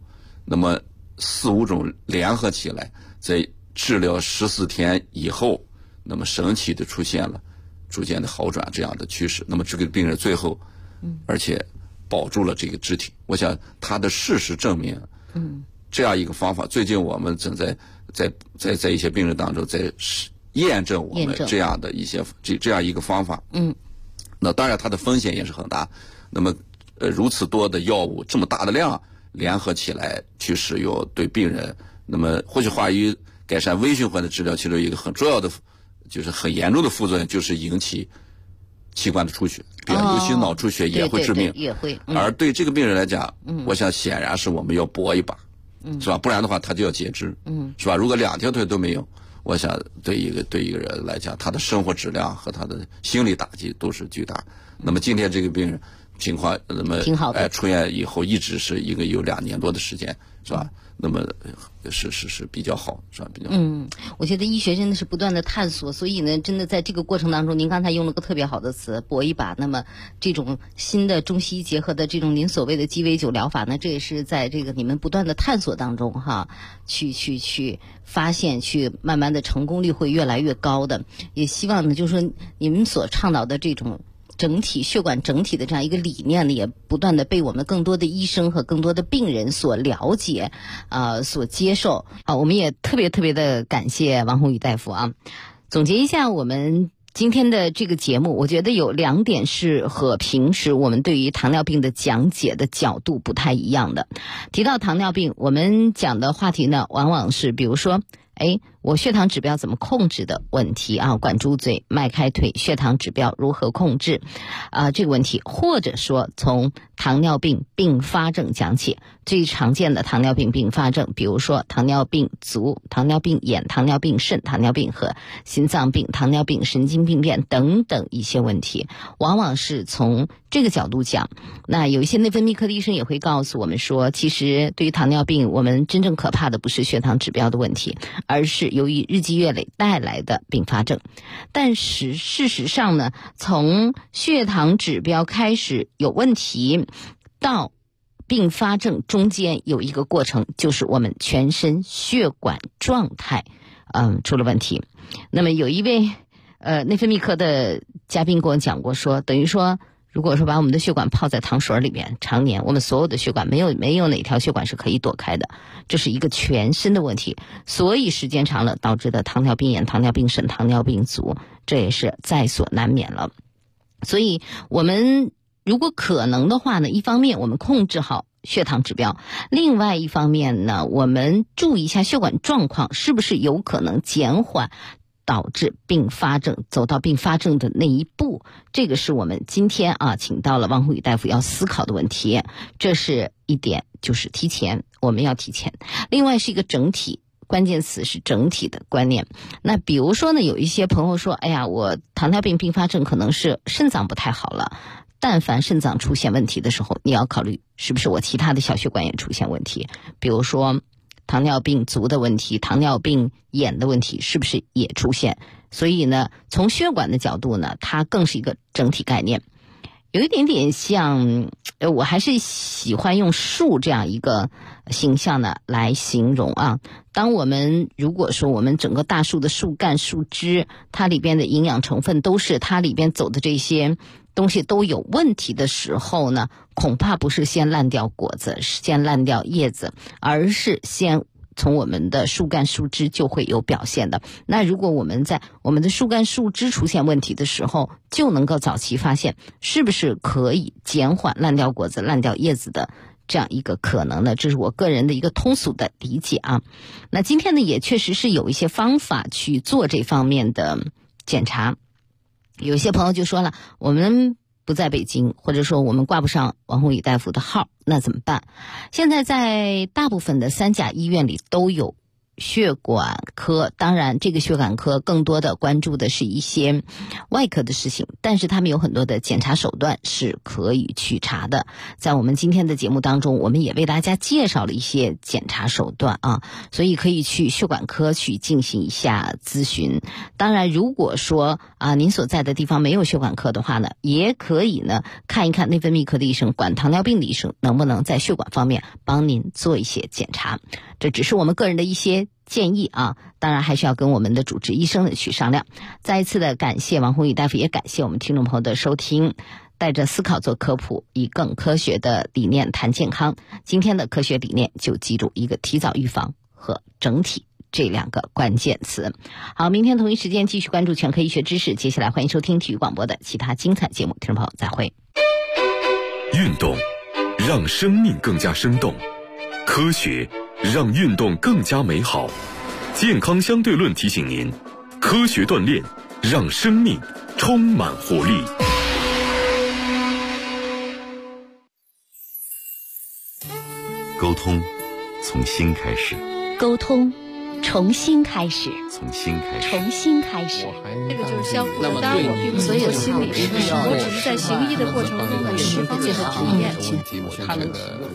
那么4、5种联合起来，在治疗14天以后，那么神奇的出现了逐渐的好转这样的趋势。那么这个病人最后，而且保住了这个肢体。我想他的事实证明，这样一个方法，最近我们正在一些病人当中在验证我们这样的一些这样一个方法。那当然它的风险也是很大。那么如此多的药物，这么大的量联合起来去使用，对病人，那么或许化于改善微循环的治疗，其中一个很重要的，就是很严重的副作用，就是引起器官的出血，比如尤其脑出血也会致命， 也会。 而对这个病人来讲，我想显然是我们要搏一把，是吧？不然的话他就要截肢，是吧？如果2条腿都没有，我想对一个人来讲，他的生活质量和他的心理打击都是巨大。那么今天这个病人情况，那么挺好的， 出院以后一直是一个有2年多的时间，是吧？那么是比较好，是吧？比较好。 我觉得医学真的是不断的探索，所以呢，真的在这个过程当中，您刚才用了个特别好的词，搏一把。那么这种新的中西医结合的这种您所谓的鸡尾酒疗法呢，这也是在这个你们不断的探索当中去发现，去慢慢的成功率会越来越高的。也希望呢，就是说你们所倡导的这种整体血管整体的这样一个理念呢，也不断的被我们更多的医生和更多的病人所了解，所接受。我们也特别的感谢王宏宇大夫啊。总结一下我们今天的这个节目，我觉得有2点是和平时我们对于糖尿病的讲解的角度不太一样的。提到糖尿病，我们讲的话题呢，往往是比如说我血糖指标怎么控制的问题啊，管住嘴，迈开腿，血糖指标如何控制这个问题，或者说从糖尿病并发症讲起。最常见的糖尿病并发症，比如说糖尿病足、糖尿病眼、糖尿病肾、糖尿病和心脏病、糖尿病神经病变等等一些问题，往往是从这个角度讲。那有一些内分泌科的医生也会告诉我们说，其实对于糖尿病，我们真正可怕的不是血糖指标的问题，而是由于日积月累带来的并发症。但是事实上呢，从血糖指标开始有问题到并发症中间有一个过程，就是我们全身血管状态出了问题。那么有一位内分泌科的嘉宾跟我讲过说，等于说如果说把我们的血管泡在糖水里面，常年我们所有的血管没有哪条血管是可以躲开的，这是一个全身的问题。所以时间长了导致的糖尿病眼、糖尿病肾、糖尿病足，这也是在所难免了。所以我们如果可能的话呢，一方面我们控制好血糖指标，另外一方面呢，我们注意一下血管状况是不是有可能减缓导致并发症，走到并发症的那一步。这个是我们今天请到了王宏宇大夫要思考的问题。这是一点，就是提前，我们要提前。另外是一个整体，关键词是整体的观念。那比如说呢，有一些朋友说，我糖尿病并发症可能是肾脏不太好了。但凡肾脏出现问题的时候，你要考虑是不是我其他的小血管也出现问题，比如说糖尿病足的问题，糖尿病眼的问题是不是也出现。所以呢，从血管的角度呢，它更是一个整体概念。有一点点像，我还是喜欢用树这样一个形象呢来形容啊。当我们如果说我们整个大树的树干、树枝，它里边的营养成分都是它里边走的这些东西都有问题的时候呢，恐怕不是先烂掉果子，先烂掉叶子，而是先从我们的树干树枝就会有表现的。那如果我们在我们的树干树枝出现问题的时候，就能够早期发现，是不是可以减缓烂掉果子、烂掉叶子的这样一个可能呢？这是我个人的一个通俗的理解啊。那今天呢，也确实是有一些方法去做这方面的检查。有一些朋友就说了，我们不在北京，或者说我们挂不上王宏宇大夫的号，那怎么办？现在在大部分的3甲医院里都有血管科，当然这个血管科更多的关注的是一些外科的事情，但是他们有很多的检查手段是可以去查的。在我们今天的节目当中，我们也为大家介绍了一些检查手段啊，所以可以去血管科去进行一下咨询。当然如果说您所在的地方没有血管科的话呢，也可以呢看一看内分泌科的医生、管糖尿病的医生能不能在血管方面帮您做一些检查。这只是我们个人的一些建议啊，当然还是要跟我们的主治医生的去商量。再一次的感谢王宏宇大夫，也感谢我们听众朋友的收听。带着思考做科普，以更科学的理念谈健康。今天的科学理念就记住一个提早预防和整体这2个关键词。好，明天同一时间继续关注全科医学知识。接下来欢迎收听体育广播的其他精彩节目，听众朋友再会。 运动让生命更加生动，科学让运动更加美好。健康相对论提醒您，科学锻炼让生命充满活力。 沟通从心开始， 沟通重新开始， 从心开始， 重新开始。 这个就是相互的，当然我并不是心理医生，我只是在行医的过程中的实际的体验。 他们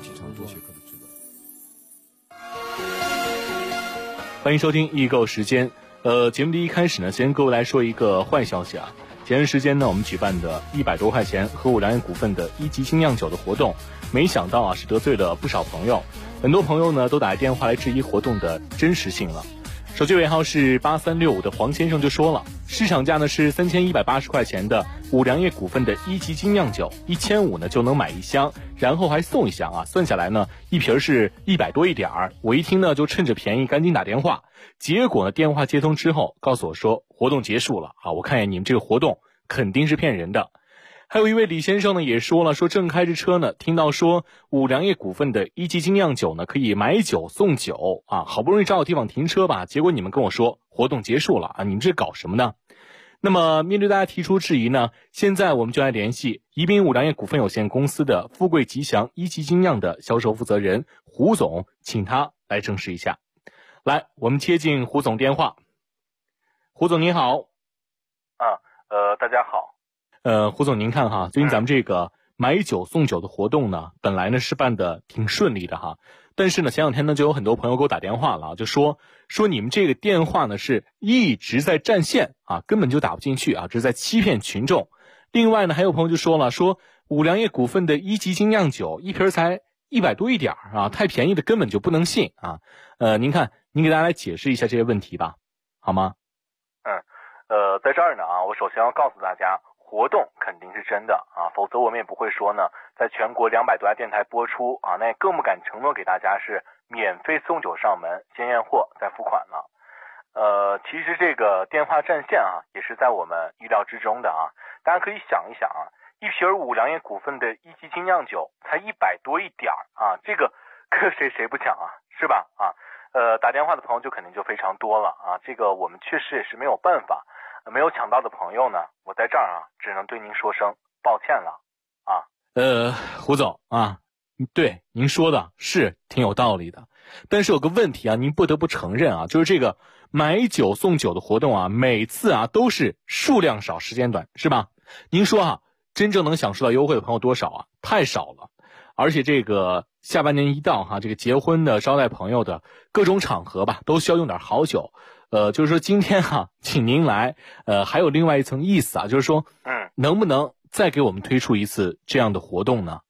欢迎收听易购时间。节目的一开始呢，先跟各位来说一个坏消息啊。前段时间呢，我们举办的100多块钱和五粮液股份的1级精酿酒的活动，没想到啊是得罪了不少朋友，很多朋友呢都打来电话来质疑活动的真实性了。手机尾号是8365的黄先生就说了，市场价呢是3180块钱的五粮液股份的1级精酿酒，1500呢就能买1箱，然后还送1箱啊，算下来呢一瓶是100多一点儿。我一听呢就趁着便宜赶紧打电话，结果呢电话接通之后告诉我说活动结束了啊，我看见你们这个活动肯定是骗人的。还有一位李先生呢也说了，说正开着车呢，听到说五粮液股份的1级精酿酒呢可以买酒送酒啊，好不容易找到地方停车吧，结果你们跟我说活动结束了啊，你们这搞什么呢？那么面对大家提出质疑呢，现在我们就来联系宜宾五粮液股份有限公司的富贵吉祥1级精酿的销售负责人胡总，请他来证实一下。来，我们接进胡总电话。胡总您好。 大家好。 胡总您看哈，最近咱们这个买酒送酒的活动呢，本来呢是办的挺顺利的哈，但是呢前2天呢就有很多朋友给我打电话了，就说你们这个电话呢是一直在占线啊，根本就打不进去啊，这是在欺骗群众。另外呢还有朋友就说了，说五粮液股份的1级精酿酒一瓶才100多一点啊，太便宜的根本就不能信啊。您看您给大家来解释一下这些问题吧，好吗？ 在这儿呢啊，我首先要告诉大家，活动肯定是真的啊，否则我们也不会说呢，在全国200多家电台播出啊，那也更不敢承诺给大家是免费送酒上门，先验货再付款了。其实这个电话占线啊，也是在我们意料之中的啊。大家可以想一想啊，一瓶五粮液股份的1级精酿酒才100多一点啊，这个谁不抢啊，是吧？啊，打电话的朋友就肯定就非常多了啊，这个我们确实也是没有办法。没有抢到的朋友呢，我在这儿啊，只能对您说声抱歉了啊。 胡总啊，对您说的是挺有道理的，但是有个问题啊，您不得不承认啊，就是这个买酒送酒的活动啊，每次啊都是数量少时间短，是吧？您说啊，真正能享受到优惠的朋友多少啊？太少了。而且这个下半年一到哈，这个结婚的、招待朋友的各种场合吧，都需要用点好酒。就是说今天哈，请您来，还有另外一层意思啊，就是说，能不能再给我们推出一次这样的活动呢？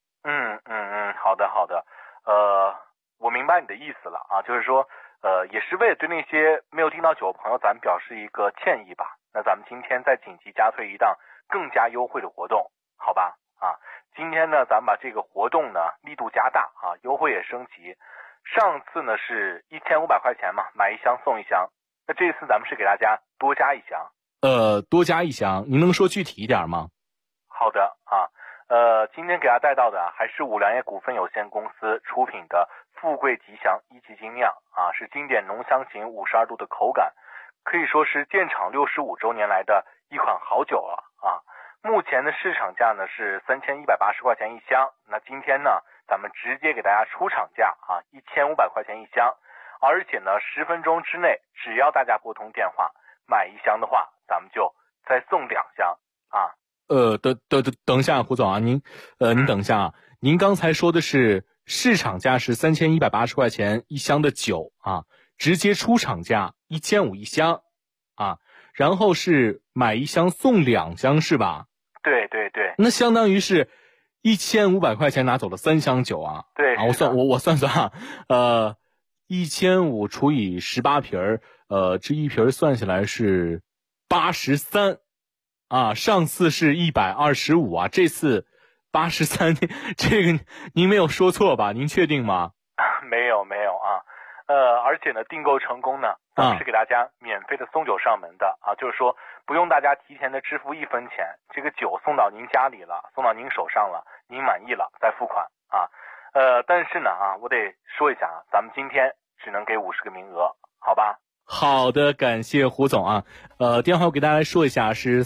好的，我明白你的意思了啊，就是说，也是为了对那些没有订到酒的朋友，咱们表示一个歉意吧。那咱们今天再紧急加推一档更加优惠的活动，好吧？啊，今天呢，咱们把这个活动呢力度加大啊，优惠也升级。上次呢是1500块钱嘛，买1箱送1箱。那这次咱们是给大家多加1箱。 多加1箱，您能说具体一点吗？ 好的啊，今天给大家带到的还是五粮液股份有限公司出品的富贵吉祥1级精酿啊，是经典浓香型52度的口感，可以说是建厂65周年来的一款好酒了啊。目前的市场价呢是3180块钱1箱，那今天呢咱们直接给大家出厂价啊，1500块钱1箱， 而且呢10分钟之内，只要大家拨通电话买1箱的话，咱们就再送2箱啊。 等一下，胡总啊，您等一下啊，您刚才说的是市场价是3180块钱1箱的酒啊，直接出厂价1500一箱啊，然后是买1箱送2箱是吧？ 对对对。 那相当于是1500块钱拿走了3箱酒啊。 对啊，我算算啊，1500除以18瓶这一瓶算下来是83。啊，上次是125啊，这次83，这个您没有说错吧？您确定吗？ 没有啊，而且呢，订购成功呢，咱们是给大家免费的送酒上门的啊，就是说不用大家提前的支付1分钱，这个酒送到您家里了，送到您手上了，您满意了再付款啊。但是呢啊，我得说一下啊，咱们今天只能给50个名额，好吧？ 好的，感谢胡总啊。电话我给大家来说一下，是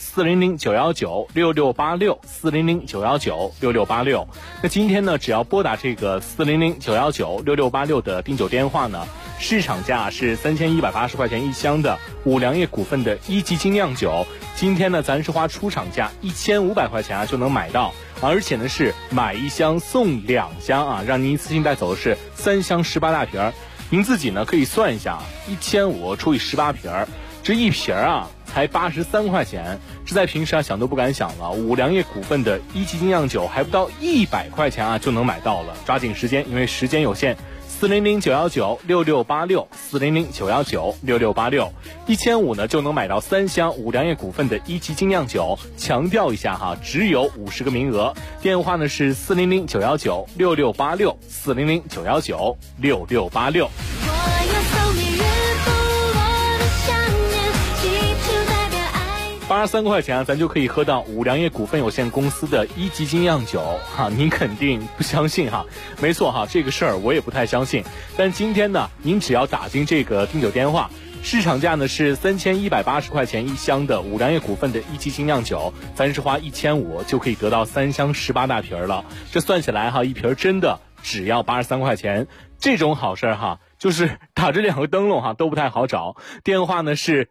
400-919-6686，400-919-6686。那今天呢，只要拨打这个400-919-6686的订酒电话呢，市场价是3180块钱1箱的五粮液股份的1级精酿酒，今天呢，咱是花出厂价1500块钱啊就能买到，而且呢是买1箱送2箱啊，让您一次性带走的是3箱18大瓶。您自己呢可以算一下，1500除以18瓶，这一瓶啊才83块钱，这在平时啊想都不敢想了。五粮液股份的1级精酿酒还不到100块钱啊就能买到了，抓紧时间，因为时间有限。400-919-6686，400-919-6686，1500呢就能买到3箱五粮液股份的1级精酿酒。强调一下哈，只有50个名额。电话呢是400-919-6686，400-919-6686。83块钱啊，咱就可以喝到五粮液股份有限公司的1级精酿酒哈，您肯定不相信哈？没错哈，这个事儿我也不太相信。但今天呢，您只要打进这个订酒电话，市场价呢是3180块钱1箱的五粮液股份的1级精酿酒，咱是花1500就可以得到3箱18大瓶了。这算起来哈，一瓶真的只要83块钱，这种好事哈。就是打这2个灯笼哈都不太好找，电话呢是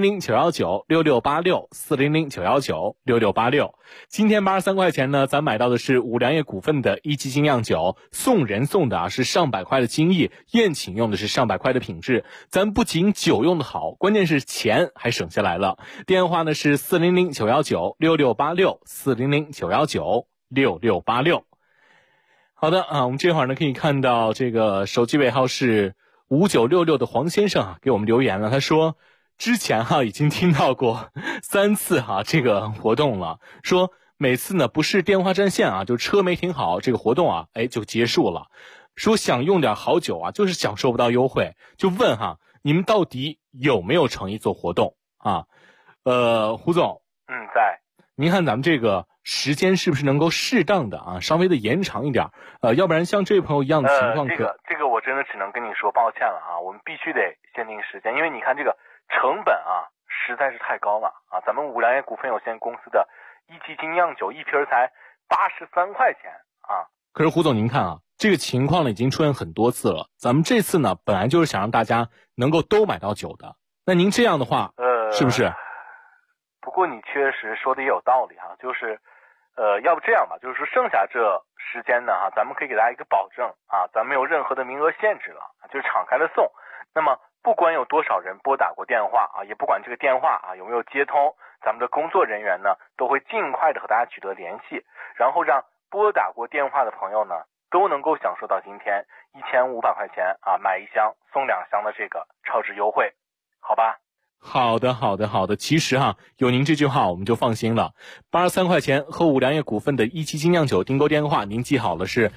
400-919-6686，400-919-6686。今天83块钱呢，咱买到的是五粮液股份的1级精酿酒，送人送的啊是上百块的精益，宴请用的是上百块的品质，咱不仅酒用的好，关键是钱还省下来了。电话呢是400-919-6686，400-919-6686。好的啊，我们这会儿呢可以看到这个手机尾号是5966的黄先生啊给我们留言了，他说之前已经听到过3次这个活动了，说每次呢不是电话占线就车没停好，这个活动就结束了，说想用点好酒就是享受不到优惠，就问你们到底有没有诚意做活动啊？胡总， 在。 您看咱们这个时间是不是能够适当的稍微的延长一点？要不然像这位朋友一样的情况这个我真的只能跟你说抱歉了我们必须得限定时间，因为你看这个成本实在是太高了咱们五粮液股份有限公司的1级精酿酒一瓶才83块钱可是胡总您看这个情况呢已经出现很多次了，咱们这次呢本来就是想让大家能够都买到酒的，那您这样的话是不是？ 不过你确实说的也有道理就是要不这样吧，就是说剩下这时间呢咱们可以给大家一个保证咱没有任何的名额限制了，就是敞开了送。那么不管有多少人拨打过电话也不管这个电话有没有接通，咱们的工作人员呢都会尽快的和大家取得联系，然后让拨打过电话的朋友呢都能够享受到今天1500块钱买1箱送2箱的这个超值优惠，好吧？ 好的，其实有您这句话我们就放心了。83块钱和五粮液股份的1级精酿酒订购电话您记好了，是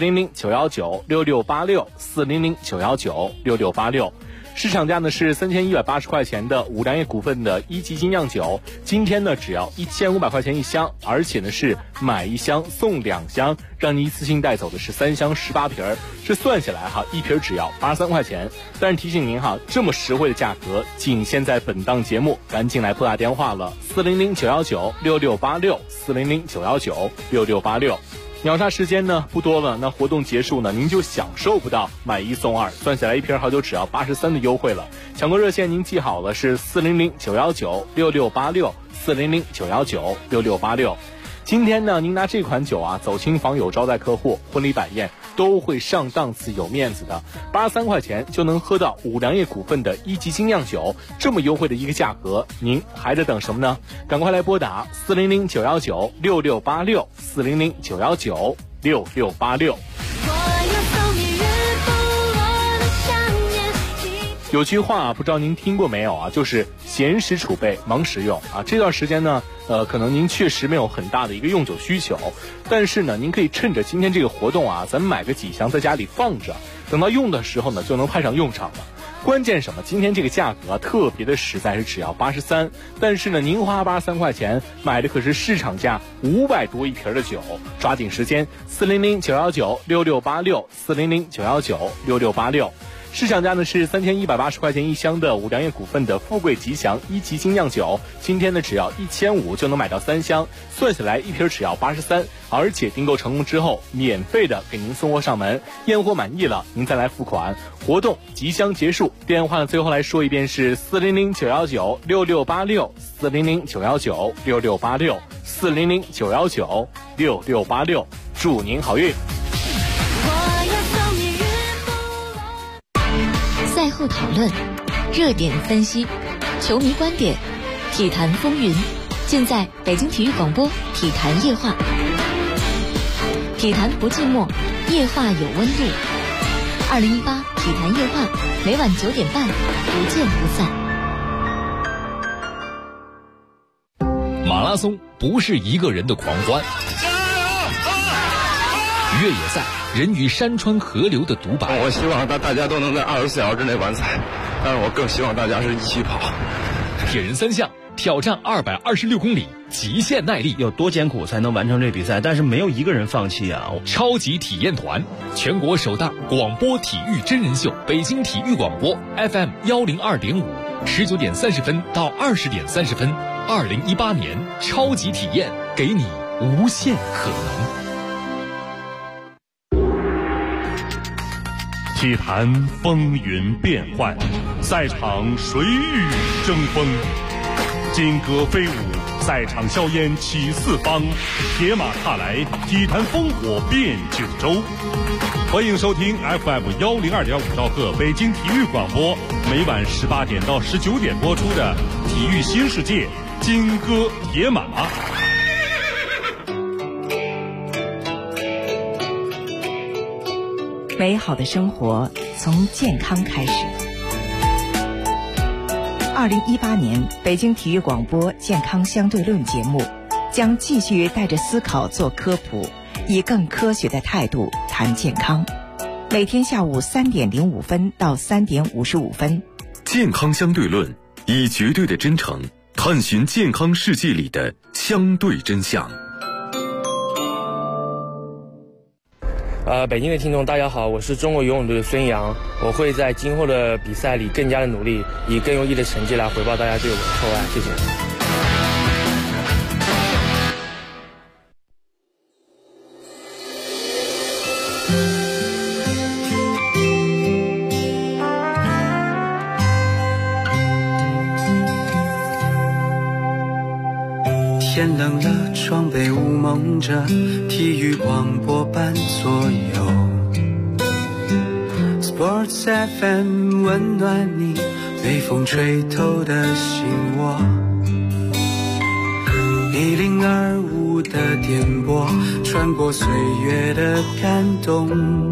400-919-6686，400-919-6686。市场价呢是3180块钱的五粮液股份的1级精酿酒，今天呢只要1500块钱1箱，而且呢是买1箱送2箱，让你一次性带走的是3箱18瓶，这算下来一瓶只要83块钱。但是提醒您这么实惠的价格仅限在本档节目，赶紧来拨打电话了，400-919-6686，400-919-6686。 秒杀时间呢不多了，那活动结束呢，您就享受不到买1送2，算下来一瓶好酒只要83的优惠了。抢购热线您记好了，是400-919-6686，400-919-6686。今天呢，您拿这款酒啊走亲访友、招待客户、婚礼摆宴都会上档次、有面子的。83块钱就能喝到五粮液股份的1级精酿酒，这么优惠的一个价格，您还在等什么呢？赶快来拨打400-919-6686，400-919-6686。有句话不知道您听过没有啊，就是闲时储备，忙时用啊。这段时间呢，可能您确实没有很大的一个用酒需求，但是呢，您可以趁着今天这个活动啊，咱们买个几箱在家里放着，等到用的时候呢，就能派上用场了。关键什么？今天这个价格特别的实在，是只要83，但是呢，您花83块钱买的可是市场价500多一瓶的酒，抓紧时间，400-919-6686，400-919-6686。市场价呢是3180块钱一箱的五粮液股份的富贵吉祥1级精酿酒，今天呢只要1500就能买到3箱，算下来一瓶只要83，而且订购成功之后免费的给您送货上门，验货满意了您再来付款，活动即将结束。电话呢最后来说一遍是400-919-6686，400-919-6686，400-919-6686，祝您好运。 赛后讨论，热点分析，球迷观点，体坛风云，尽在北京体育广播体坛夜话。体坛不寂寞，夜话有温度。2018体坛夜话，每晚9点半，不见不散。 马拉松不是一个人的狂欢，越野赛人与山川河流的独白。 我希望大家都能在24小时之内完赛，但是我更希望大家是一起跑。 铁人3项挑战226公里，极限耐力， 有多艰苦才能完成这比赛？但是没有一个人放弃啊！ 超级体验团，全国首档广播体育真人秀，北京体育广播 FM 102.5，19点30分到20点30分，2018年超级体验，给你无限可能。 体坛风云变幻，赛场谁与争锋？金戈飞舞，赛场硝烟起四方，铁马踏来，体坛烽火遍九州。欢迎收听 FM 102.5兆赫北京体育广播，每晚18点到19点播出的《体育新世界》金戈铁马。 美好的生活从健康开始。2018年北京体育广播健康相对论节目将继续带着思考做科普，以更科学的态度谈健康。每天下午3点05分到3点55分。 健康相对论，以绝对的真诚探寻健康世界里的相对真相。 北京的听众大家好，我是中国游泳队的孙杨，我会在今后的比赛里更加的努力，以更优异的成绩来回报大家对我的厚爱，谢谢。 天冷了，窗被雾蒙着，体育广播伴左右。Sports FM 温暖你，被风吹透的心窝。1025的电波，穿过岁月的感动，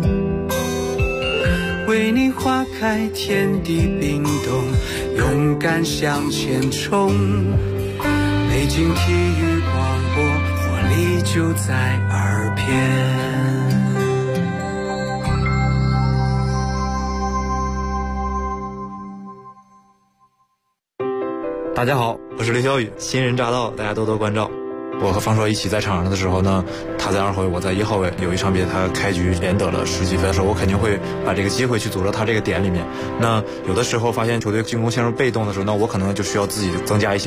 为你划开天地冰冻，勇敢向前冲。北京体育广播，活力就在耳边。 大家好，我是刘小雨，新人驾到，大家多多关照。我和方硕一起在场上的时候呢，他在2号位，我在1号位。有一场比赛他开局连得了10几分的时候，我肯定会把这个机会去组织他这个点里面。那有的时候发现球队进攻陷入被动的时候，那我可能就需要自己增加一些